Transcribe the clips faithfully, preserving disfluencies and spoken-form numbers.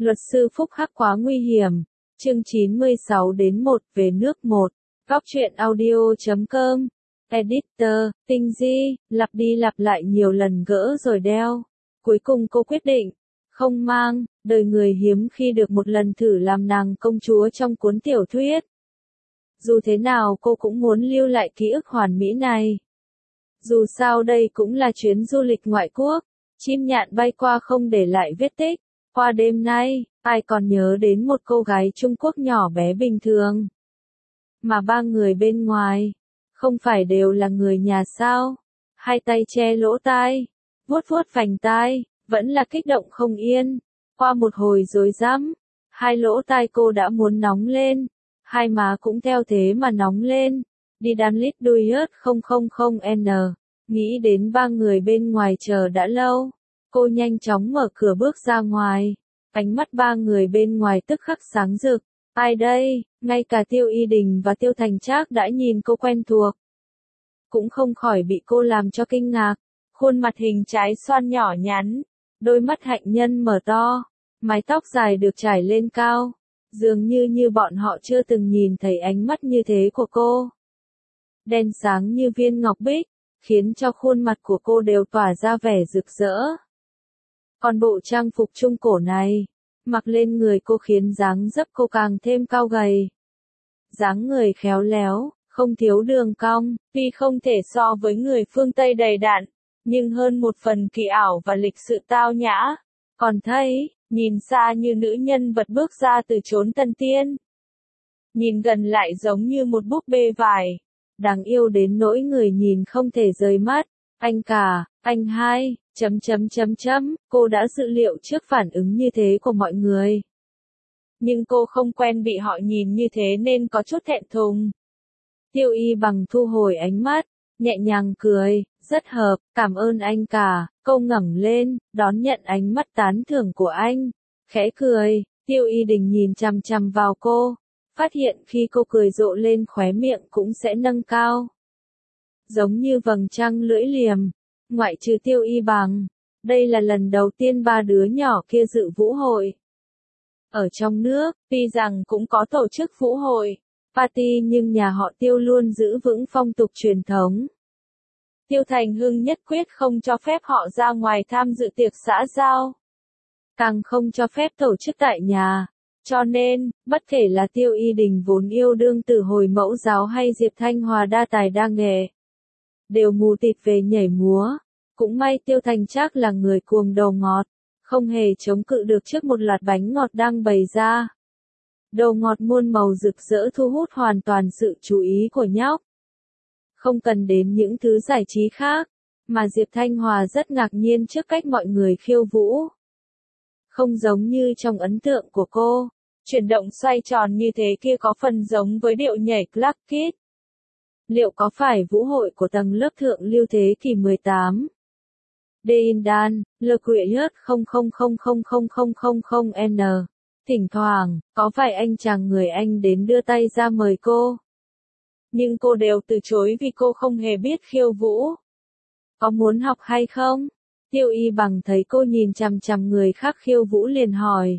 Luật sư Phúc Hắc quá nguy hiểm. Chương chín mươi sáu đến một về nước một. Góc truyện audio chấm com. Editor, Tinh Di, lặp đi lặp lại nhiều lần gỡ rồi đeo. Cuối cùng cô quyết định, không mang, đời người hiếm khi được một lần thử làm nàng công chúa trong cuốn tiểu thuyết. Dù thế nào cô cũng muốn lưu lại ký ức hoàn mỹ này. Dù sao đây cũng là chuyến du lịch ngoại quốc, chim nhạn bay qua không để lại vết tích. Qua đêm nay, ai còn nhớ đến một cô gái Trung Quốc nhỏ bé bình thường. Mà ba người bên ngoài, không phải đều là người nhà sao? Hai tay che lỗ tai, vuốt vuốt vành tai, vẫn là kích động không yên. Qua một hồi rối rắm, hai lỗ tai cô đã muốn nóng lên, hai má cũng theo thế mà nóng lên. Đi đan lít đuôi ớt không không không n, nghĩ đến ba người bên ngoài chờ đã lâu. Cô nhanh chóng mở cửa bước ra ngoài, ánh mắt ba người bên ngoài tức khắc sáng rực. Ai đây? Ngay cả Tiêu Y Đình và Tiêu Thành Trác đã nhìn cô quen thuộc, cũng không khỏi bị cô làm cho kinh ngạc. Khuôn mặt hình trái xoan nhỏ nhắn, đôi mắt hạnh nhân mở to, mái tóc dài được trải lên cao, dường như như bọn họ chưa từng nhìn thấy ánh mắt như thế của cô. Đen sáng như viên ngọc bích, khiến cho khuôn mặt của cô đều tỏa ra vẻ rực rỡ. Còn bộ trang phục trung cổ này, mặc lên người cô khiến dáng dấp cô càng thêm cao gầy. Dáng người khéo léo, không thiếu đường cong, tuy không thể so với người phương Tây đầy đặn, nhưng hơn một phần kỳ ảo và lịch sự tao nhã. Còn thấy, nhìn xa như nữ nhân vật bước ra từ chốn tân tiên. Nhìn gần lại giống như một búp bê vải, đáng yêu đến nỗi người nhìn không thể rời mắt. Anh cả, anh hai, chấm chấm chấm chấm, cô đã dự liệu trước phản ứng như thế của mọi người. Nhưng cô không quen bị họ nhìn như thế nên có chút thẹn thùng. Tiêu Y Bằng thu hồi ánh mắt, nhẹ nhàng cười, rất hợp, cảm ơn anh cả. Cô ngẩng lên, đón nhận ánh mắt tán thưởng của anh, khẽ cười. Tiêu Y Đình nhìn chằm chằm vào cô, phát hiện khi cô cười rộ lên khóe miệng cũng sẽ nâng cao, giống như vầng trăng lưỡi liềm. Ngoại trừ Tiêu Y Bằng, đây là lần đầu tiên ba đứa nhỏ kia dự vũ hội. Ở trong nước, tuy rằng cũng có tổ chức vũ hội, party, nhưng nhà họ Tiêu luôn giữ vững phong tục truyền thống. Tiêu Thành Hưng nhất quyết không cho phép họ ra ngoài tham dự tiệc xã giao, càng không cho phép tổ chức tại nhà. Cho nên, bất kể là Tiêu Y Đình vốn yêu đương từ hồi mẫu giáo hay Diệp Thanh Hòa đa tài đa nghệ, đều mù tịt về nhảy múa. Cũng may Tiêu Thành Trác là người cuồng đồ ngọt, không hề chống cự được trước một loạt bánh ngọt đang bày ra. Đồ ngọt muôn màu rực rỡ thu hút hoàn toàn sự chú ý của nhóc. Không cần đến những thứ giải trí khác, mà Diệp Thanh Hòa rất ngạc nhiên trước cách mọi người khiêu vũ. Không giống như trong ấn tượng của cô, chuyển động xoay tròn như thế kia có phần giống với điệu nhảy Clark Kid. Liệu có phải vũ hội của tầng lớp thượng lưu thế kỷ mười tám? Deindan, Le Curieux không không không không không không không không n. Thỉnh thoảng, có vài anh chàng người Anh đến đưa tay ra mời cô. Nhưng cô đều từ chối vì cô không hề biết khiêu vũ. Có muốn học hay không? Tiêu Y Bằng thấy cô nhìn chằm chằm người khác khiêu vũ liền hỏi.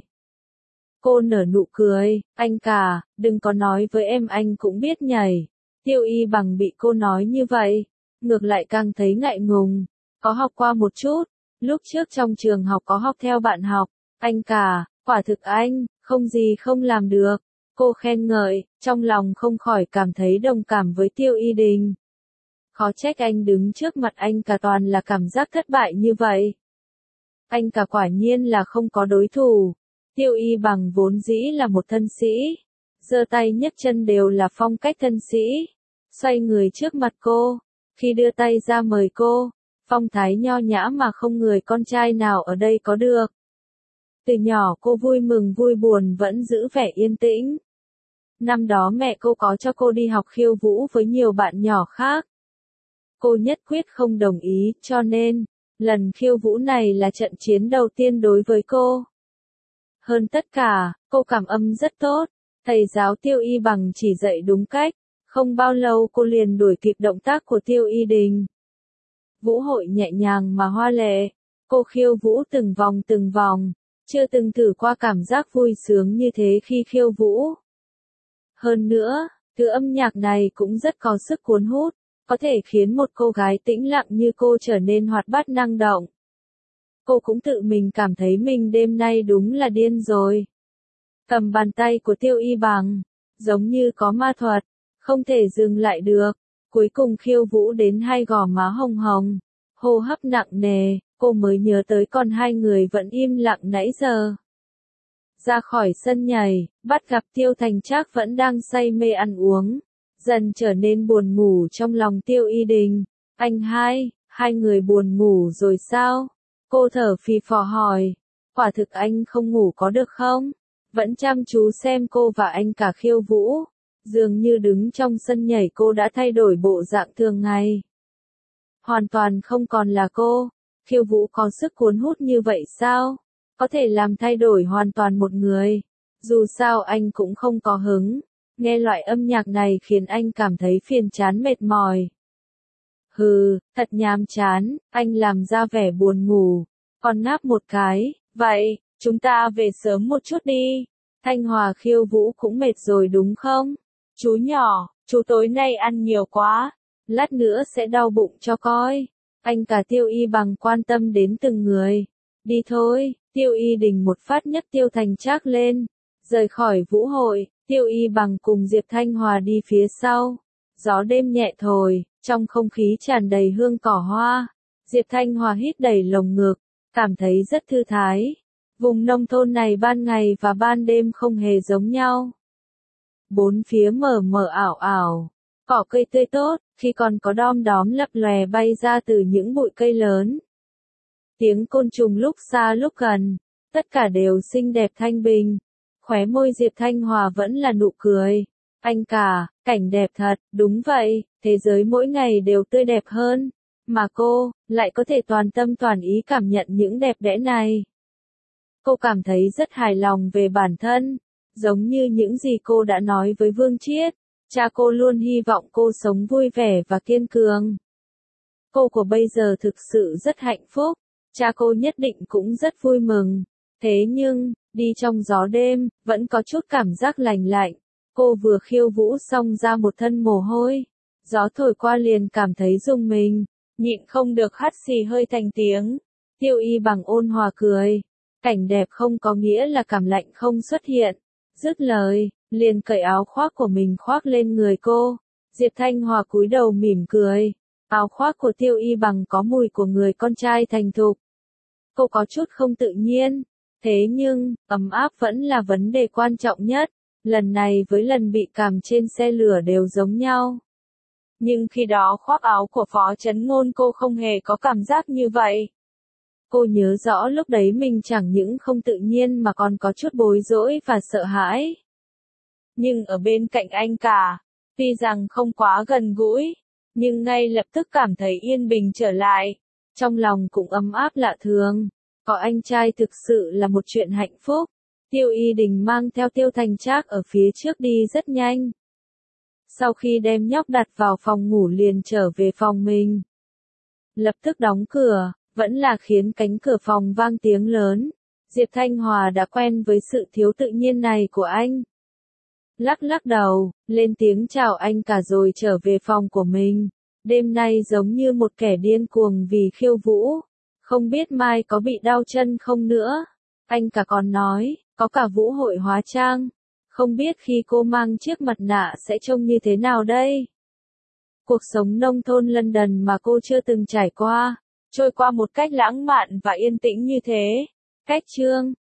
Cô nở nụ cười, anh cả, đừng có nói với em anh cũng biết nhảy. Tiêu Y Bằng bị cô nói như vậy, ngược lại càng thấy ngại ngùng. Có học qua một chút, lúc trước trong trường học có học theo bạn học. Anh cả, quả thực anh, không gì không làm được. Cô khen ngợi, trong lòng không khỏi cảm thấy đồng cảm với Tiêu Y Đình. Khó trách anh đứng trước mặt anh cả toàn là cảm giác thất bại như vậy. Anh cả quả nhiên là không có đối thủ. Tiêu Y Bằng vốn dĩ là một thân sĩ, giơ tay nhấc chân đều là phong cách thân sĩ. Xoay người trước mặt cô, khi đưa tay ra mời cô, phong thái nho nhã mà không người con trai nào ở đây có được. Từ nhỏ cô vui mừng vui buồn vẫn giữ vẻ yên tĩnh. Năm đó mẹ cô có cho cô đi học khiêu vũ với nhiều bạn nhỏ khác. Cô nhất quyết không đồng ý, cho nên, lần khiêu vũ này là trận chiến đầu tiên đối với cô. Hơn tất cả, cô cảm âm rất tốt, thầy giáo Tiêu Y Bằng chỉ dạy đúng cách, không bao lâu cô liền đuổi kịp động tác của Tiêu Y Đình. Vũ hội nhẹ nhàng mà hoa lệ, cô khiêu vũ từng vòng từng vòng, chưa từng thử qua cảm giác vui sướng như thế khi khiêu vũ. Hơn nữa, thứ âm nhạc này cũng rất có sức cuốn hút, có thể khiến một cô gái tĩnh lặng như cô trở nên hoạt bát năng động. Cô cũng tự mình cảm thấy mình đêm nay đúng là điên rồi. Cầm bàn tay của Tiêu Y Bằng, giống như có ma thuật, không thể dừng lại được, cuối cùng khiêu vũ đến hai gò má hồng hồng, hô hấp nặng nề, cô mới nhớ tới còn hai người vẫn im lặng nãy giờ. Ra khỏi sân nhảy, bắt gặp Tiêu Thành Trác vẫn đang say mê ăn uống, dần trở nên buồn ngủ trong lòng Tiêu Y Đình. Anh hai, hai người buồn ngủ rồi sao? Cô thở phì phò hỏi, quả thực anh không ngủ có được không? Vẫn chăm chú xem cô và anh cả khiêu vũ, dường như đứng trong sân nhảy cô đã thay đổi bộ dạng thường ngày. Hoàn toàn không còn là cô, khiêu vũ có sức cuốn hút như vậy sao? Có thể làm thay đổi hoàn toàn một người. Dù sao anh cũng không có hứng, nghe loại âm nhạc này khiến anh cảm thấy phiền chán mệt mỏi. Hừ, thật nhàm chán, anh làm ra vẻ buồn ngủ, còn ngáp một cái, vậy, chúng ta về sớm một chút đi. Thanh Hòa khiêu vũ cũng mệt rồi đúng không? Chú nhỏ, chú tối nay ăn nhiều quá, lát nữa sẽ đau bụng cho coi. Anh cả Tiêu Y Bằng quan tâm đến từng người. Đi thôi, Tiêu Y Đình một phát nhấc Tiêu Thành Trác lên, rời khỏi vũ hội, Tiêu Y Bằng cùng Diệp Thanh Hòa đi phía sau. Gió đêm nhẹ thổi, trong không khí tràn đầy hương cỏ hoa. Diệp Thanh Hòa hít đầy lồng ngực, cảm thấy rất thư thái. Vùng nông thôn này ban ngày và ban đêm không hề giống nhau. Bốn phía mờ mờ ảo ảo, cỏ cây tươi tốt, khi còn có đom đóm lập lòe bay ra từ những bụi cây lớn. Tiếng côn trùng lúc xa lúc gần, tất cả đều xinh đẹp thanh bình. Khóe môi Diệp Thanh Hòa vẫn là nụ cười. Anh cả, cảnh đẹp thật, đúng vậy, thế giới mỗi ngày đều tươi đẹp hơn. Mà cô, lại có thể toàn tâm toàn ý cảm nhận những đẹp đẽ này. Cô cảm thấy rất hài lòng về bản thân, giống như những gì cô đã nói với Vương Chiết. Cha cô luôn hy vọng cô sống vui vẻ và kiên cường. Cô của bây giờ thực sự rất hạnh phúc, cha cô nhất định cũng rất vui mừng. Thế nhưng, đi trong gió đêm, vẫn có chút cảm giác lành lạnh. Cô vừa khiêu vũ xong ra một thân mồ hôi. Gió thổi qua liền cảm thấy rùng mình, nhịn không được hắt xì hơi thành tiếng. Tiêu Y Bằng ôn hòa cười. Cảnh đẹp không có nghĩa là cảm lạnh không xuất hiện. Dứt lời, liền cởi áo khoác của mình khoác lên người cô. Diệp Thanh Hòa cúi đầu mỉm cười. Áo khoác của Tiêu Y Bằng có mùi của người con trai thành thục. Cô có chút không tự nhiên. Thế nhưng, ấm áp vẫn là vấn đề quan trọng nhất. Lần này với lần bị cảm trên xe lửa đều giống nhau. Nhưng khi đó khoác áo của Phó Chấn Ngôn cô không hề có cảm giác như vậy. Cô nhớ rõ lúc đấy mình chẳng những không tự nhiên mà còn có chút bối rối và sợ hãi. Nhưng ở bên cạnh anh cả, tuy rằng không quá gần gũi, nhưng ngay lập tức cảm thấy yên bình trở lại. Trong lòng cũng ấm áp lạ thường. Có anh trai thực sự là một chuyện hạnh phúc. Tiêu Y Đình mang theo Tiêu Thành Trác ở phía trước đi rất nhanh. Sau khi đem nhóc đặt vào phòng ngủ liền trở về phòng mình. Lập tức đóng cửa, vẫn là khiến cánh cửa phòng vang tiếng lớn. Diệp Thanh Hòa đã quen với sự thiếu tự nhiên này của anh. Lắc lắc đầu, lên tiếng chào anh cả rồi trở về phòng của mình. Đêm nay giống như một kẻ điên cuồng vì khiêu vũ. Không biết mai có bị đau chân không nữa. Anh cả còn nói, có cả vũ hội hóa trang. Không biết khi cô mang chiếc mặt nạ sẽ trông như thế nào đây? Cuộc sống nông thôn London mà cô chưa từng trải qua, trôi qua một cách lãng mạn và yên tĩnh như thế. Cách chương